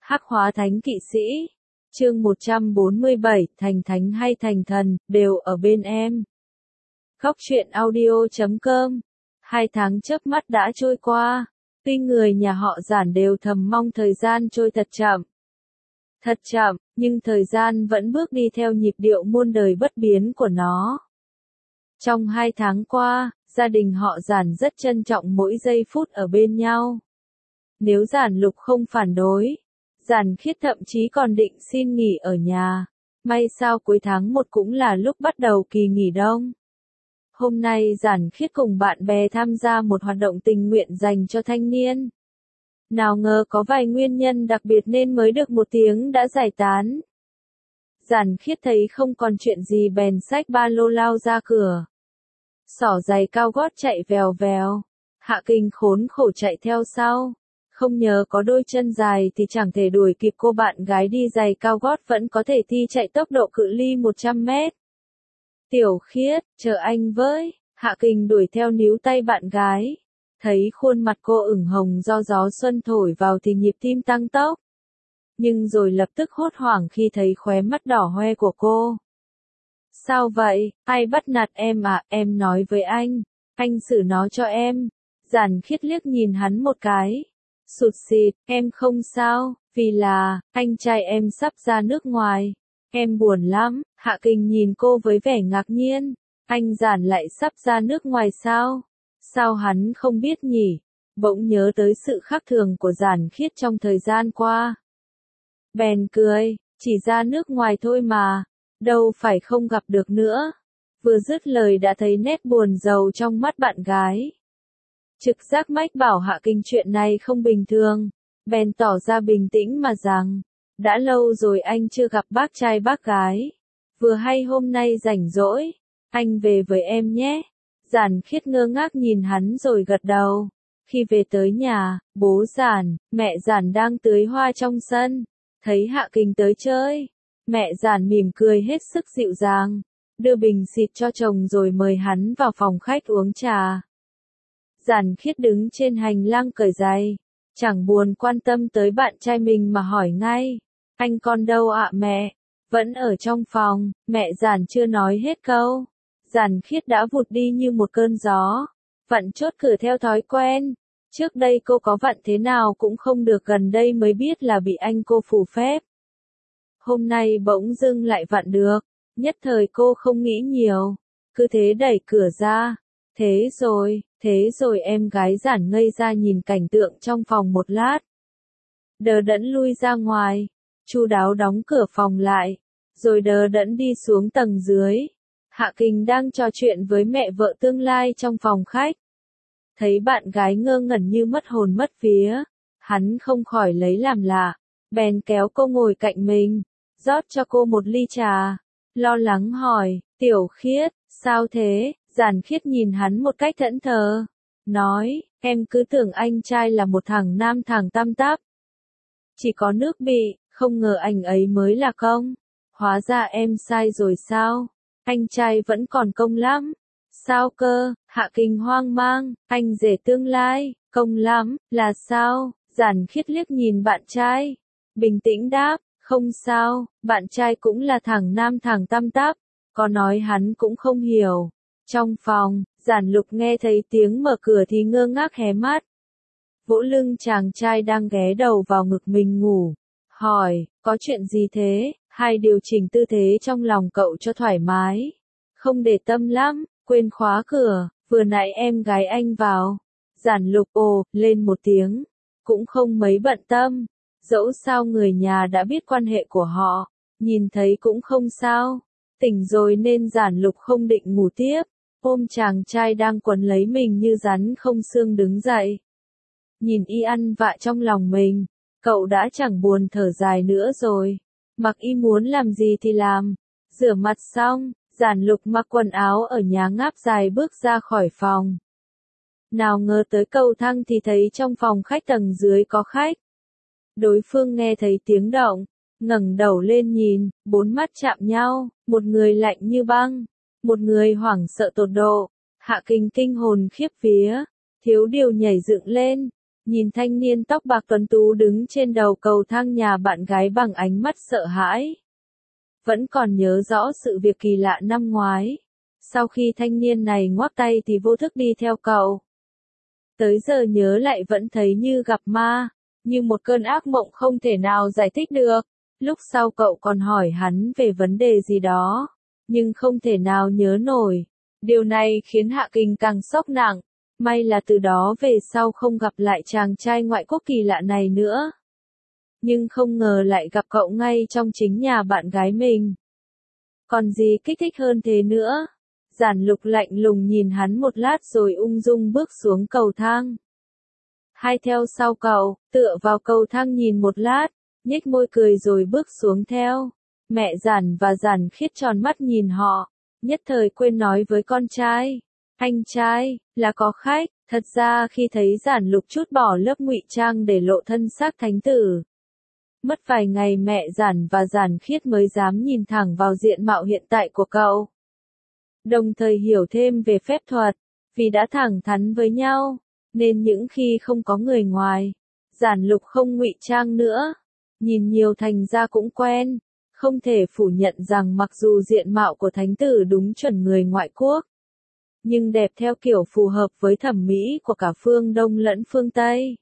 Hắc hóa thánh kỵ sĩ. Chương 147, thành thánh hay thành thần, đều ở bên em. Góc truyện audio.com. 2 tháng chớp mắt đã trôi qua. Tuy người nhà họ Giản đều thầm mong thời gian trôi thật chậm. Thật chậm, nhưng thời gian vẫn bước đi theo nhịp điệu muôn đời bất biến của nó. Trong 2 tháng qua, gia đình họ Giản rất trân trọng mỗi giây phút ở bên nhau. Nếu Giản Lục không phản đối, Giản Khiết thậm chí còn định xin nghỉ ở nhà. May sao cuối tháng 1 cũng là lúc bắt đầu kỳ nghỉ đông. Hôm nay Giản Khiết cùng bạn bè tham gia một hoạt động tình nguyện dành cho thanh niên. Nào ngờ có vài nguyên nhân đặc biệt nên mới được 1 tiếng đã giải tán. Giản Khiết thấy không còn chuyện gì bèn xách ba lô lao ra cửa. Xỏ giày cao gót chạy vèo vèo. Hạ Kình khốn khổ chạy theo sau. Không nhờ có đôi chân dài thì chẳng thể đuổi kịp cô bạn gái đi giày cao gót vẫn có thể thi chạy tốc độ cự ly 100 mét. Tiểu Khiết, chờ anh với. Hạ Kình đuổi theo níu tay bạn gái. Thấy khuôn mặt cô ửng hồng do gió xuân thổi vào thì nhịp tim tăng tốc. Nhưng rồi lập tức hốt hoảng khi thấy khóe mắt đỏ hoe của cô. Sao vậy, ai bắt nạt em à, em nói với anh xử nó cho em. Giản Khiết liếc nhìn hắn một cái. Sụt sịt, em không sao, vì là, anh trai em sắp ra nước ngoài. Em buồn lắm. Hạ Kình nhìn cô với vẻ ngạc nhiên. Anh Giản lại sắp ra nước ngoài sao? Sao hắn không biết nhỉ? Bỗng nhớ tới sự khác thường của Giản Khiết trong thời gian qua. Bèn cười, chỉ ra nước ngoài thôi mà, đâu phải không gặp được nữa. Vừa dứt lời đã thấy nét buồn rầu trong mắt bạn gái. Trực giác mách bảo Hạ Kình chuyện này không bình thường, bèn tỏ ra bình tĩnh mà rằng, đã lâu rồi anh chưa gặp bác trai bác gái. Vừa hay hôm nay rảnh rỗi, anh về với em nhé. Giản Khiết ngơ ngác nhìn hắn rồi gật đầu. Khi về tới nhà, bố Giản, mẹ Giản đang tưới hoa trong sân. Thấy Hạ Kình tới chơi, mẹ Giản mỉm cười hết sức dịu dàng, đưa bình xịt cho chồng rồi mời hắn vào phòng khách uống trà. Giản Khiết đứng trên hành lang cởi giày, chẳng buồn quan tâm tới bạn trai mình mà hỏi ngay, anh con đâu ạ mẹ? Vẫn ở trong phòng. Mẹ Giản chưa nói hết câu, Giản Khiết đã vụt đi như một cơn gió, vặn chốt cửa theo thói quen. Trước đây cô có vặn thế nào cũng không được, gần đây mới biết là bị anh cô phù phép. Hôm nay bỗng dưng lại vặn được, nhất thời cô không nghĩ nhiều, cứ thế đẩy cửa ra. Thế rồi em gái Giản ngây ra nhìn cảnh tượng trong phòng một lát. Đờ đẫn lui ra ngoài, chu đáo đóng cửa phòng lại, rồi đờ đẫn đi xuống tầng dưới. Hạ Kình đang trò chuyện với mẹ vợ tương lai trong phòng khách. Thấy bạn gái ngơ ngẩn như mất hồn mất vía, hắn không khỏi lấy làm lạ, bèn kéo cô ngồi cạnh mình, rót cho cô một ly trà, lo lắng hỏi, Tiểu Khiết, sao thế? Giản Khiết nhìn hắn một cách thẫn thờ, nói, em cứ tưởng anh trai là một thằng nam thằng tăm tắp. Chỉ có nước bị, không ngờ anh ấy mới là công. Hóa ra em sai rồi sao? Anh trai vẫn còn công lắm. Sao cơ? Hạ Kình hoang mang, anh rể tương lai, công lắm, là sao? Giản Khiết liếc nhìn bạn trai, bình tĩnh đáp, không sao, bạn trai cũng là thằng nam thằng tăm tắp, có nói hắn cũng không hiểu. Trong phòng, Giản Lục nghe thấy tiếng mở cửa thì ngơ ngác hé mắt. Vỗ lưng chàng trai đang ghé đầu vào ngực mình ngủ, hỏi, có chuyện gì thế? Hay điều chỉnh tư thế trong lòng cậu cho thoải mái. Không để tâm lắm, quên khóa cửa, vừa nãy em gái anh vào. Giản Lục ồ, lên một tiếng, cũng không mấy bận tâm. Dẫu sao người nhà đã biết quan hệ của họ, nhìn thấy cũng không sao. Tỉnh rồi nên Giản Lục không định ngủ tiếp, ôm chàng trai đang quấn lấy mình như rắn không xương đứng dậy. Nhìn y ăn vạ trong lòng mình, cậu đã chẳng buồn thở dài nữa rồi. Mặc y muốn làm gì thì làm. Rửa mặt xong, Giản Lục mặc quần áo ở nhà ngáp dài bước ra khỏi phòng. Nào ngờ tới cầu thang thì thấy trong phòng khách tầng dưới có khách. Đối phương nghe thấy tiếng động, ngẩng đầu lên nhìn, 4 mắt chạm nhau, một người lạnh như băng, một người hoảng sợ tột độ. Hạ Kình kinh hồn khiếp vía, thiếu điều nhảy dựng lên, nhìn thanh niên tóc bạc tuấn tú đứng trên đầu cầu thang nhà bạn gái bằng ánh mắt sợ hãi. Vẫn còn nhớ rõ sự việc kỳ lạ năm ngoái. Sau khi thanh niên này ngoắc tay thì vô thức đi theo cậu. Tới giờ nhớ lại vẫn thấy như gặp ma, như một cơn ác mộng không thể nào giải thích được. Lúc sau cậu còn hỏi hắn về vấn đề gì đó, nhưng không thể nào nhớ nổi. Điều này khiến Hạ Kình càng sốc nặng. May là từ đó về sau không gặp lại chàng trai ngoại quốc kỳ lạ này nữa. Nhưng không ngờ lại gặp cậu ngay trong chính nhà bạn gái mình. Còn gì kích thích hơn thế nữa? Giản Lục lạnh lùng nhìn hắn một lát rồi ung dung bước xuống cầu thang. Hai theo sau cậu, tựa vào cầu thang nhìn một lát, nhếch môi cười rồi bước xuống theo. Mẹ Giản và Giản Khiết tròn mắt nhìn họ, nhất thời quên nói với con trai. Anh trai, là có khách. Thật ra khi thấy Giản Lục chút bỏ lớp ngụy trang để lộ thân xác thánh tử. Mất vài ngày mẹ Giản và Giản Khiết mới dám nhìn thẳng vào diện mạo hiện tại của cậu. Đồng thời hiểu thêm về phép thuật, vì đã thẳng thắn với nhau, nên những khi không có người ngoài, Giản Lục không ngụy trang nữa. Nhìn nhiều thành ra cũng quen, không thể phủ nhận rằng mặc dù diện mạo của thánh tử đúng chuẩn người ngoại quốc, nhưng đẹp theo kiểu phù hợp với thẩm mỹ của cả phương Đông lẫn phương Tây.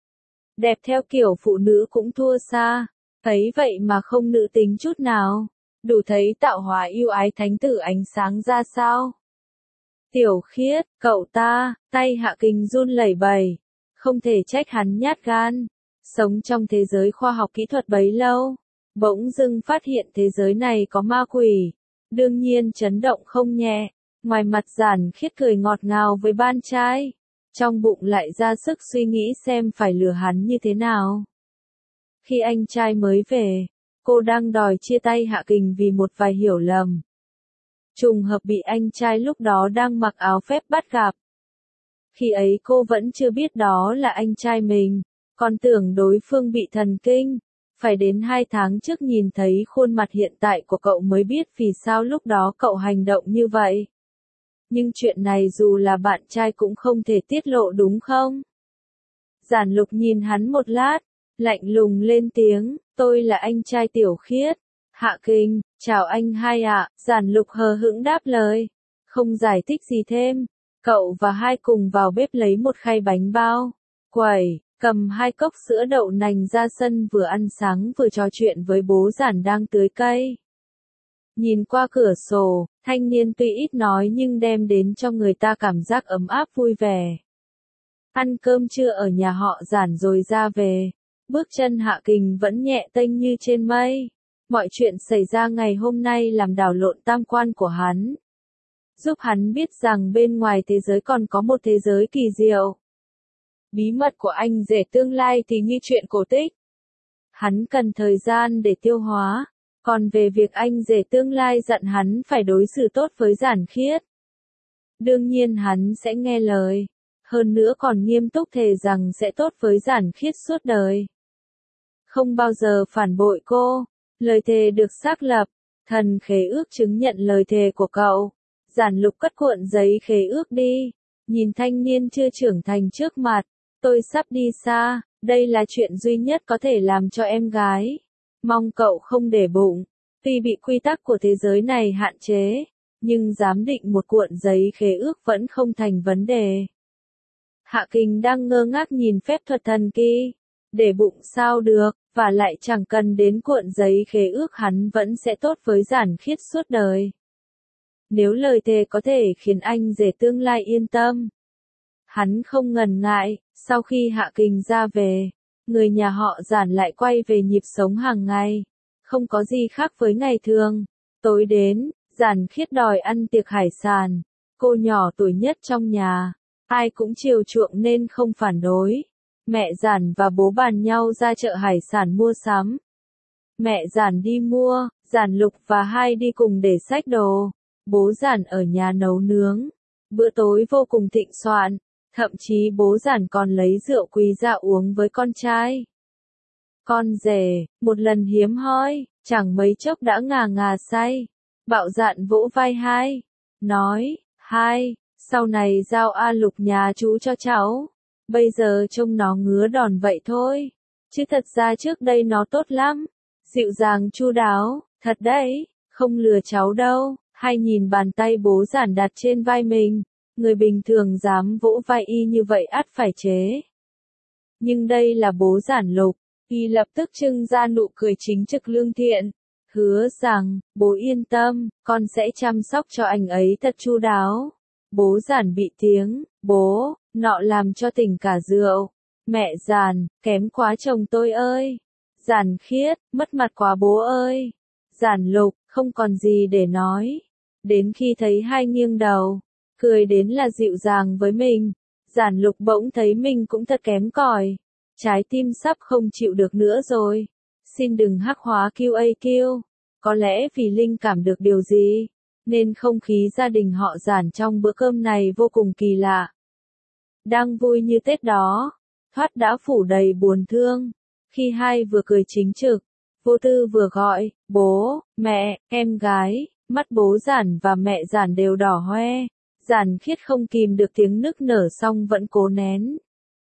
Đẹp theo kiểu phụ nữ cũng thua xa, thấy vậy mà không nữ tính chút nào, đủ thấy tạo hóa yêu ái thánh tử ánh sáng ra sao. Tiểu Khiết, cậu ta, tay Hạ Kình run lẩy bẩy, không thể trách hắn nhát gan, sống trong thế giới khoa học kỹ thuật bấy lâu, bỗng dưng phát hiện thế giới này có ma quỷ, đương nhiên chấn động không nhẹ. Ngoài mặt Giản Khiết cười ngọt ngào với bạn trai, trong bụng lại ra sức suy nghĩ xem phải lừa hắn như thế nào. Khi anh trai mới về, cô đang đòi chia tay Hạ Kình vì một vài hiểu lầm. Trùng hợp bị anh trai lúc đó đang mặc áo phép bắt gặp. Khi ấy cô vẫn chưa biết đó là anh trai mình, còn tưởng đối phương bị thần kinh. Phải đến 2 tháng trước nhìn thấy khuôn mặt hiện tại của cậu mới biết vì sao lúc đó cậu hành động như vậy. Nhưng chuyện này dù là bạn trai cũng không thể tiết lộ đúng không? Giản Lục nhìn hắn một lát, lạnh lùng lên tiếng, tôi là anh trai Tiểu Khiết. Hạ Kình, chào anh hai ạ. Giản Lục hờ hững đáp lời, không giải thích gì thêm. Cậu và hai cùng vào bếp lấy một khay bánh bao, quẩy, cầm 2 cốc sữa đậu nành ra sân vừa ăn sáng vừa trò chuyện với bố Giản đang tưới cây. Nhìn qua cửa sổ, thanh niên tuy ít nói nhưng đem đến cho người ta cảm giác ấm áp vui vẻ. Ăn cơm trưa ở nhà họ Giản rồi ra về. Bước chân Hạ Kình vẫn nhẹ tênh như trên mây. Mọi chuyện xảy ra ngày hôm nay làm đảo lộn tam quan của hắn. Giúp hắn biết rằng bên ngoài thế giới còn có một thế giới kỳ diệu. Bí mật của anh rể tương lai thì như chuyện cổ tích. Hắn cần thời gian để tiêu hóa. Còn về việc anh rể tương lai dặn hắn phải đối xử tốt với Giản Khiết, đương nhiên hắn sẽ nghe lời. Hơn nữa còn nghiêm túc thề rằng sẽ tốt với Giản Khiết suốt đời. Không bao giờ phản bội cô. Lời thề được xác lập. Thần khế ước chứng nhận lời thề của cậu. Giản Lục cất cuộn giấy khế ước đi. Nhìn thanh niên chưa trưởng thành trước mặt. Tôi sắp đi xa. Đây là chuyện duy nhất có thể làm cho em gái. Mong cậu không để bụng. Tuy bị quy tắc của thế giới này hạn chế, nhưng giám định một cuộn giấy khế ước vẫn không thành vấn đề. Hạ Kình đang ngơ ngác nhìn phép thuật thần kỳ. Để bụng sao được, và lại chẳng cần đến cuộn giấy khế ước hắn vẫn sẽ tốt với Giản Khiết suốt đời. Nếu lời thề có thể khiến anh rể tương lai yên tâm. Hắn không ngần ngại, sau khi Hạ Kình ra về, người nhà họ Giản lại quay về nhịp sống hàng ngày. Không có gì khác với ngày thường. Tối đến, Giản Khiết đòi ăn tiệc hải sản. Cô nhỏ tuổi nhất trong nhà. Ai cũng chiều chuộng nên không phản đối. Mẹ Giản và bố bàn nhau ra chợ hải sản mua sắm. Mẹ Giản đi mua, Giản Lục và hai đi cùng để xách đồ. Bố Giản ở nhà nấu nướng. Bữa tối vô cùng thịnh soạn. Thậm chí bố Giản còn lấy rượu quý ra uống với con trai. Con rể, một lần hiếm hoi, chẳng mấy chốc đã ngà ngà say. Bạo dạn vỗ vai hai. Nói, hai, sau này giao A Lục nhà chú cho cháu. Bây giờ trông nó ngứa đòn vậy thôi. Chứ thật ra trước đây nó tốt lắm. Dịu dàng chu đáo, thật đấy, không lừa cháu đâu. Hay nhìn bàn tay bố Giản đặt trên vai mình. Người bình thường dám vỗ vai y như vậy ắt phải chế. Nhưng đây là bố Giản Lục. Y lập tức trưng ra nụ cười chính trực lương thiện. Hứa rằng, bố yên tâm, con sẽ chăm sóc cho anh ấy thật chu đáo. Bố Giản bị tiếng, bố, nọ làm cho tỉnh cả rượu. Mẹ Giản, kém quá chồng tôi ơi. Giản Khiết, mất mặt quá bố ơi. Giản Lục, không còn gì để nói. Đến khi thấy hai nghiêng đầu, cười đến là dịu dàng với mình. Giản Lục bỗng thấy mình cũng thật kém cỏi. Trái tim sắp không chịu được nữa rồi. Xin đừng hắc hóa QAQ. Có lẽ vì linh cảm được điều gì, nên không khí gia đình họ Giản trong bữa cơm này vô cùng kỳ lạ. Đang vui như Tết đó, thoát đã phủ đầy buồn thương. Khi hai vừa cười chính trực, vô tư vừa gọi, bố, mẹ, em gái, mắt bố Giản và mẹ Giản đều đỏ hoe. Giản Khiết không kìm được tiếng nức nở xong vẫn cố nén.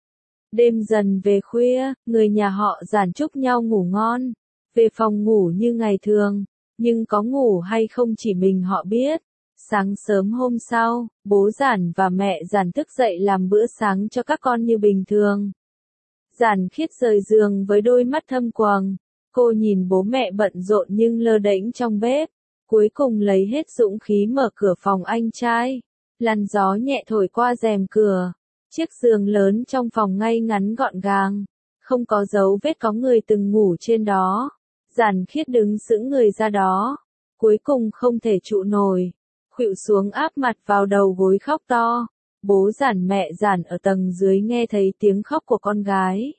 Đêm dần về khuya, người nhà họ Giản chúc nhau ngủ ngon, về phòng ngủ như ngày thường, nhưng có ngủ hay không chỉ mình họ biết. Sáng sớm hôm sau, bố Giản và mẹ Giản thức dậy làm bữa sáng cho các con như bình thường. Giản Khiết rời giường với đôi mắt thâm quầng, cô nhìn bố mẹ bận rộn nhưng lơ đễnh trong bếp, cuối cùng lấy hết dũng khí mở cửa phòng anh trai. Làn gió nhẹ thổi qua rèm cửa. Chiếc giường lớn trong phòng ngay ngắn gọn gàng, không có dấu vết có người từng ngủ trên đó. Giản Khiết đứng sững người ra đó, cuối cùng không thể trụ nổi, khuỵu xuống áp mặt vào đầu gối khóc to. Bố Giản mẹ Giản ở tầng dưới nghe thấy tiếng khóc của con gái.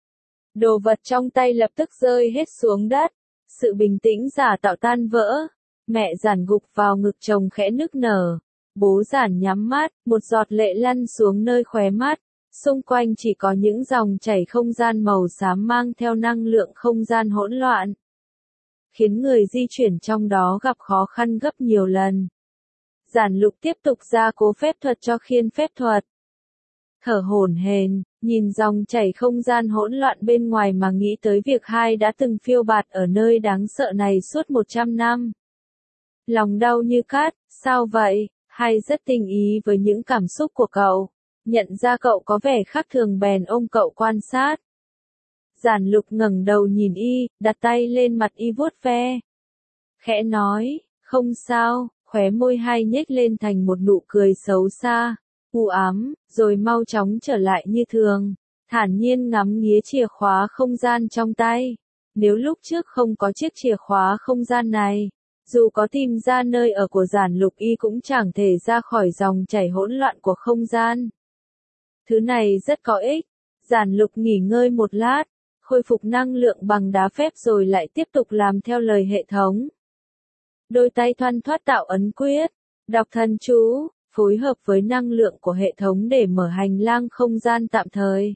Đồ vật trong tay lập tức rơi hết xuống đất, sự bình tĩnh giả tạo tan vỡ. Mẹ Giản gục vào ngực chồng khẽ nức nở. Bố Giản nhắm mắt, một giọt lệ lăn xuống nơi khóe mắt, xung quanh chỉ có những dòng chảy không gian màu xám mang theo năng lượng không gian hỗn loạn, khiến người di chuyển trong đó gặp khó khăn gấp nhiều lần. Giản Lục tiếp tục gia cố phép thuật cho khiên phép thuật. Thở hổn hển, nhìn dòng chảy không gian hỗn loạn bên ngoài mà nghĩ tới việc hai đã từng phiêu bạt ở nơi đáng sợ này suốt 100 năm. Lòng đau như cắt, sao vậy? Hay rất tình ý với những cảm xúc của cậu. Nhận ra cậu có vẻ khác thường bèn ôm cậu quan sát. Giản Lục ngẩng đầu nhìn y, đặt tay lên mặt y vuốt ve. Khẽ nói, không sao, khóe môi hai nhếch lên thành một nụ cười xấu xa, u ám, rồi mau chóng trở lại như thường. Thản nhiên ngắm nghía chìa khóa không gian trong tay. Nếu lúc trước không có chiếc chìa khóa không gian này, dù có tìm ra nơi ở của Giản Lục y cũng chẳng thể ra khỏi dòng chảy hỗn loạn của không gian. Thứ này rất có ích. Giản Lục nghỉ ngơi một lát, khôi phục năng lượng bằng đá phép rồi lại tiếp tục làm theo lời hệ thống. Đôi tay thoăn thoắt tạo ấn quyết, đọc thần chú, phối hợp với năng lượng của hệ thống để mở hành lang không gian tạm thời.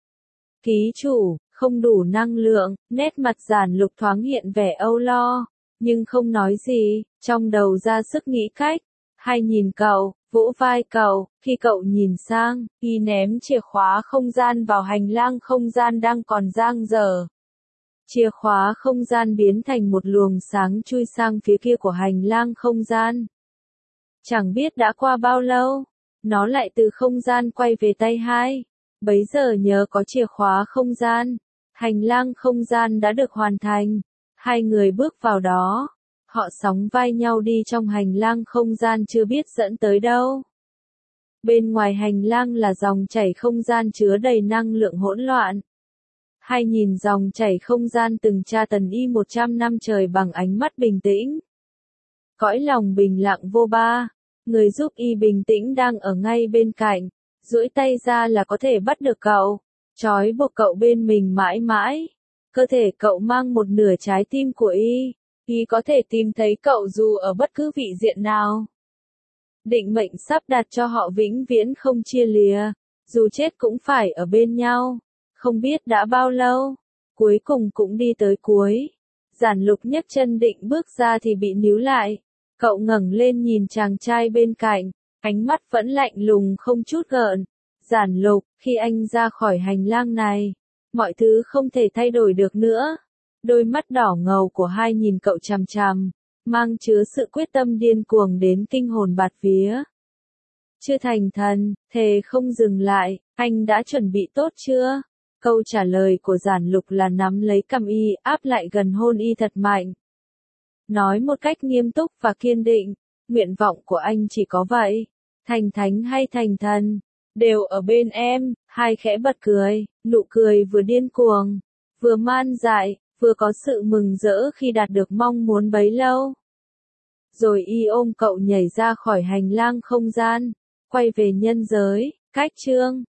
Ký chủ, không đủ năng lượng, nét mặt Giản Lục thoáng hiện vẻ âu lo, nhưng không nói gì, trong đầu ra sức nghĩ cách. Hay nhìn cậu, vỗ vai cậu, khi cậu nhìn sang, y ném chìa khóa không gian vào hành lang không gian đang còn dang dở. Chìa khóa không gian biến thành một luồng sáng chui sang phía kia của hành lang không gian. Chẳng biết đã qua bao lâu, nó lại từ không gian quay về tay hai. Bấy giờ nhờ có chìa khóa không gian, hành lang không gian đã được hoàn thành. Hai người bước vào đó. Họ sóng vai nhau đi trong hành lang không gian chưa biết dẫn tới đâu. Bên ngoài hành lang là dòng chảy không gian chứa đầy năng lượng hỗn loạn. Hai nhìn dòng chảy không gian từng tra tấn y 100 năm trời bằng ánh mắt bình tĩnh. Cõi lòng bình lặng vô ba, người giúp y bình tĩnh đang ở ngay bên cạnh, duỗi tay ra là có thể bắt được cậu, trói buộc cậu bên mình mãi mãi. Cơ thể cậu mang một nửa trái tim của y có thể tìm thấy cậu dù ở bất cứ vị diện nào. Định mệnh sắp đặt cho họ vĩnh viễn không chia lìa, dù chết cũng phải ở bên nhau. Không biết đã bao lâu, cuối cùng cũng đi tới cuối. Giản Lục nhấc chân định bước ra thì bị níu lại. Cậu ngẩng lên nhìn chàng trai bên cạnh, ánh mắt vẫn lạnh lùng không chút gợn. Giản Lục, khi anh ra khỏi hành lang này, mọi thứ không thể thay đổi được nữa. Đôi mắt đỏ ngầu của hai nhìn cậu chằm chằm, mang chứa sự quyết tâm điên cuồng đến kinh hồn bạt vía. Chưa thành thần, thề không dừng lại, anh đã chuẩn bị tốt chưa? Câu trả lời của Giản Lục là nắm lấy cằm y, áp lại gần hôn y thật mạnh. Nói một cách nghiêm túc và kiên định, nguyện vọng của anh chỉ có vậy. Thành thánh hay thành thần, đều ở bên em. Hai khẽ bật cười, nụ cười vừa điên cuồng, vừa man dại, vừa có sự mừng rỡ khi đạt được mong muốn bấy lâu. Rồi y ôm cậu nhảy ra khỏi hành lang không gian, quay về nhân giới, cách chương